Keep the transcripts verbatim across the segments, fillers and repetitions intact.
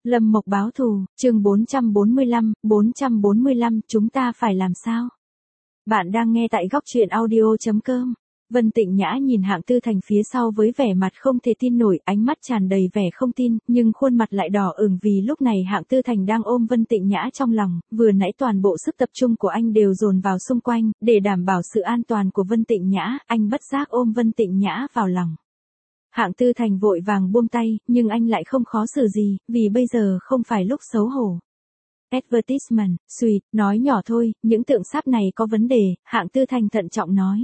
Lâm Mộc báo thù, chương bốn trăm bốn mươi lăm, bốn trăm bốn mươi lăm, chúng ta phải làm sao? Bạn đang nghe tại góc truyện audio chấm com. Vân Tịnh Nhã nhìn Hạng Tư Thành phía sau với vẻ mặt không thể tin nổi, ánh mắt tràn đầy vẻ không tin, nhưng khuôn mặt lại đỏ ửng vì lúc này Hạng Tư Thành đang ôm Vân Tịnh Nhã trong lòng, vừa nãy toàn bộ sức tập trung của anh đều dồn vào xung quanh, để đảm bảo sự an toàn của Vân Tịnh Nhã, anh bất giác ôm Vân Tịnh Nhã vào lòng. Hạng Tư Thành vội vàng buông tay, nhưng anh lại không khó xử gì, vì bây giờ không phải lúc xấu hổ. Advertisement, suýt, nói nhỏ thôi, những tượng sáp này có vấn đề, Hạng Tư Thành thận trọng nói.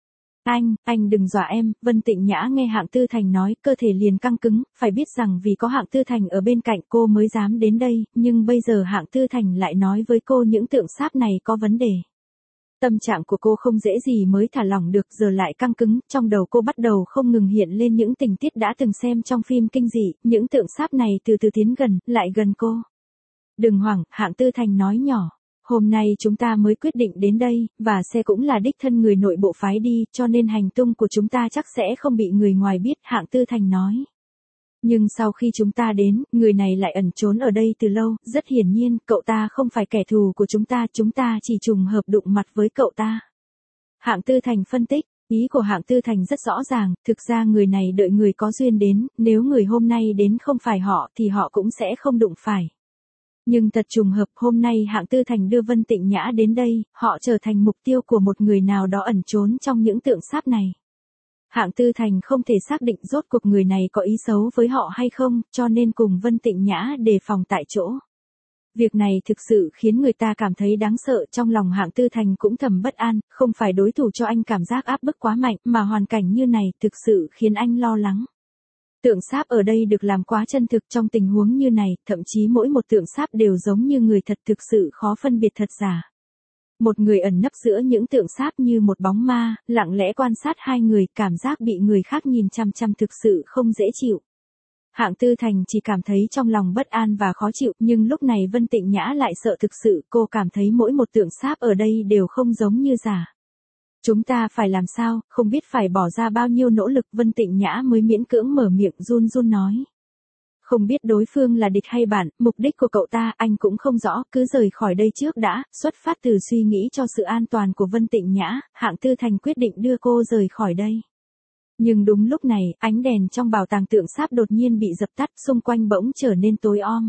Anh, anh đừng dọa em, Vân Tịnh Nhã nghe Hạng Tư Thành nói, cơ thể liền căng cứng, phải biết rằng vì có Hạng Tư Thành ở bên cạnh cô mới dám đến đây, nhưng bây giờ Hạng Tư Thành lại nói với cô những tượng sáp này có vấn đề. Tâm trạng của cô không dễ gì mới thả lỏng được, giờ lại căng cứng, trong đầu cô bắt đầu không ngừng hiện lên những tình tiết đã từng xem trong phim kinh dị, những tượng sáp này từ từ tiến gần, lại gần cô. Đừng hoảng, Hạng Tư Thành nói nhỏ. Hôm nay chúng ta mới quyết định đến đây, và xe cũng là đích thân người nội bộ phái đi, cho nên hành tung của chúng ta chắc sẽ không bị người ngoài biết, Hạng Tư Thành nói. Nhưng sau khi chúng ta đến, người này lại ẩn trốn ở đây từ lâu, rất hiển nhiên, cậu ta không phải kẻ thù của chúng ta, chúng ta chỉ trùng hợp đụng mặt với cậu ta. Hạng Tư Thành phân tích, ý của Hạng Tư Thành rất rõ ràng, thực ra người này đợi người có duyên đến, nếu người hôm nay đến không phải họ thì họ cũng sẽ không đụng phải. Nhưng thật trùng hợp, hôm nay Hạng Tư Thành đưa Vân Tịnh Nhã đến đây, họ trở thành mục tiêu của một người nào đó ẩn trốn trong những tượng sáp này. Hạng Tư Thành không thể xác định rốt cuộc người này có ý xấu với họ hay không, cho nên cùng Vân Tịnh Nhã đề phòng tại chỗ. Việc này thực sự khiến người ta cảm thấy đáng sợ, trong lòng Hạng Tư Thành cũng thầm bất an, không phải đối thủ cho anh cảm giác áp bức quá mạnh, mà hoàn cảnh như này thực sự khiến anh lo lắng. Tượng sáp ở đây được làm quá chân thực, trong tình huống như này, thậm chí mỗi một tượng sáp đều giống như người thật, thực sự khó phân biệt thật giả. Một người ẩn nấp giữa những tượng sáp như một bóng ma, lặng lẽ quan sát hai người, cảm giác bị người khác nhìn chăm chăm thực sự không dễ chịu. Hạng Tư Thành chỉ cảm thấy trong lòng bất an và khó chịu, nhưng lúc này Vân Tịnh Nhã lại sợ thực sự, cô cảm thấy mỗi một tượng sáp ở đây đều không giống như giả. Chúng ta phải làm sao, không biết phải bỏ ra bao nhiêu nỗ lực, Vân Tịnh Nhã mới miễn cưỡng mở miệng run run nói. Không biết đối phương là địch hay bạn, mục đích của cậu ta anh cũng không rõ, cứ rời khỏi đây trước đã, xuất phát từ suy nghĩ cho sự an toàn của Vân Tịnh Nhã, Hạng Tư Thành quyết định đưa cô rời khỏi đây. Nhưng đúng lúc này, ánh đèn trong bảo tàng tượng sáp đột nhiên bị dập tắt, xung quanh bỗng trở nên tối om.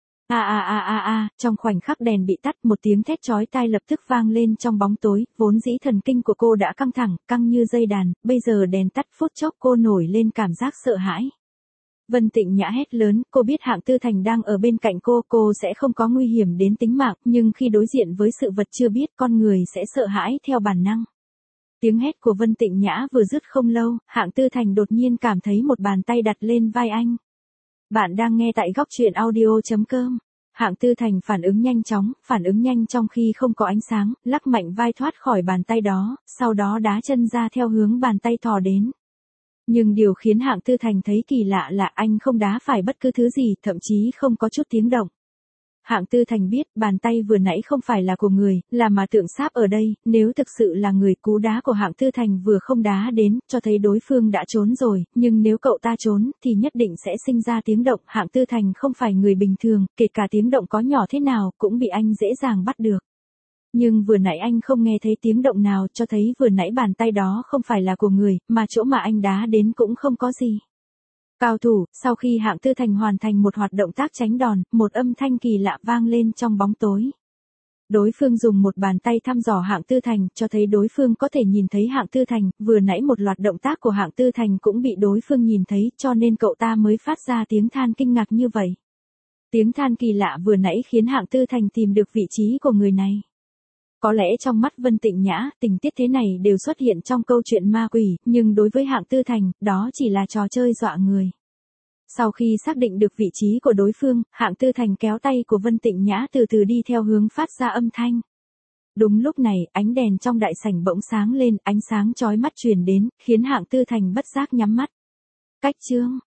A a a a a, trong khoảnh khắc đèn bị tắt, một tiếng thét chói tai lập tức vang lên trong bóng tối, vốn dĩ thần kinh của cô đã căng thẳng, căng như dây đàn, bây giờ đèn tắt phút chốc cô nổi lên cảm giác sợ hãi. Vân Tịnh Nhã hét lớn, cô biết Hạng Tư Thành đang ở bên cạnh cô, cô sẽ không có nguy hiểm đến tính mạng, nhưng khi đối diện với sự vật chưa biết, con người sẽ sợ hãi theo bản năng. Tiếng hét của Vân Tịnh Nhã vừa dứt không lâu, Hạng Tư Thành đột nhiên cảm thấy một bàn tay đặt lên vai anh. Bạn đang nghe tại góc truyện audio chấm com. Hạng Tư Thành phản ứng nhanh chóng, phản ứng nhanh trong khi không có ánh sáng, lắc mạnh vai thoát khỏi bàn tay đó, sau đó đá chân ra theo hướng bàn tay thò đến. Nhưng điều khiến Hạng Tư Thành thấy kỳ lạ là anh không đá phải bất cứ thứ gì, thậm chí không có chút tiếng động. Hạng Tư Thành biết bàn tay vừa nãy không phải là của người, là mà tượng sáp ở đây, nếu thực sự là người, cú đá của Hạng Tư Thành vừa không đá đến, cho thấy đối phương đã trốn rồi, nhưng nếu cậu ta trốn, thì nhất định sẽ sinh ra tiếng động, Hạng Tư Thành không phải người bình thường, kể cả tiếng động có nhỏ thế nào, cũng bị anh dễ dàng bắt được. Nhưng vừa nãy anh không nghe thấy tiếng động nào, cho thấy vừa nãy bàn tay đó không phải là của người, mà chỗ mà anh đá đến cũng không có gì. Cao thủ, sau khi Hạng Tư Thành hoàn thành một hoạt động tác tránh đòn, một âm thanh kỳ lạ vang lên trong bóng tối. Đối phương dùng một bàn tay thăm dò Hạng Tư Thành, cho thấy đối phương có thể nhìn thấy Hạng Tư Thành, vừa nãy một loạt động tác của Hạng Tư Thành cũng bị đối phương nhìn thấy, cho nên cậu ta mới phát ra tiếng than kinh ngạc như vậy. Tiếng than kỳ lạ vừa nãy khiến Hạng Tư Thành tìm được vị trí của người này. Có lẽ trong mắt Vân Tịnh Nhã, tình tiết thế này đều xuất hiện trong câu chuyện ma quỷ, nhưng đối với Hạng Tư Thành, đó chỉ là trò chơi dọa người. Sau khi xác định được vị trí của đối phương, Hạng Tư Thành kéo tay của Vân Tịnh Nhã từ từ đi theo hướng phát ra âm thanh. Đúng lúc này, ánh đèn trong đại sảnh bỗng sáng lên, ánh sáng chói mắt truyền đến, khiến Hạng Tư Thành bất giác nhắm mắt. Cách chương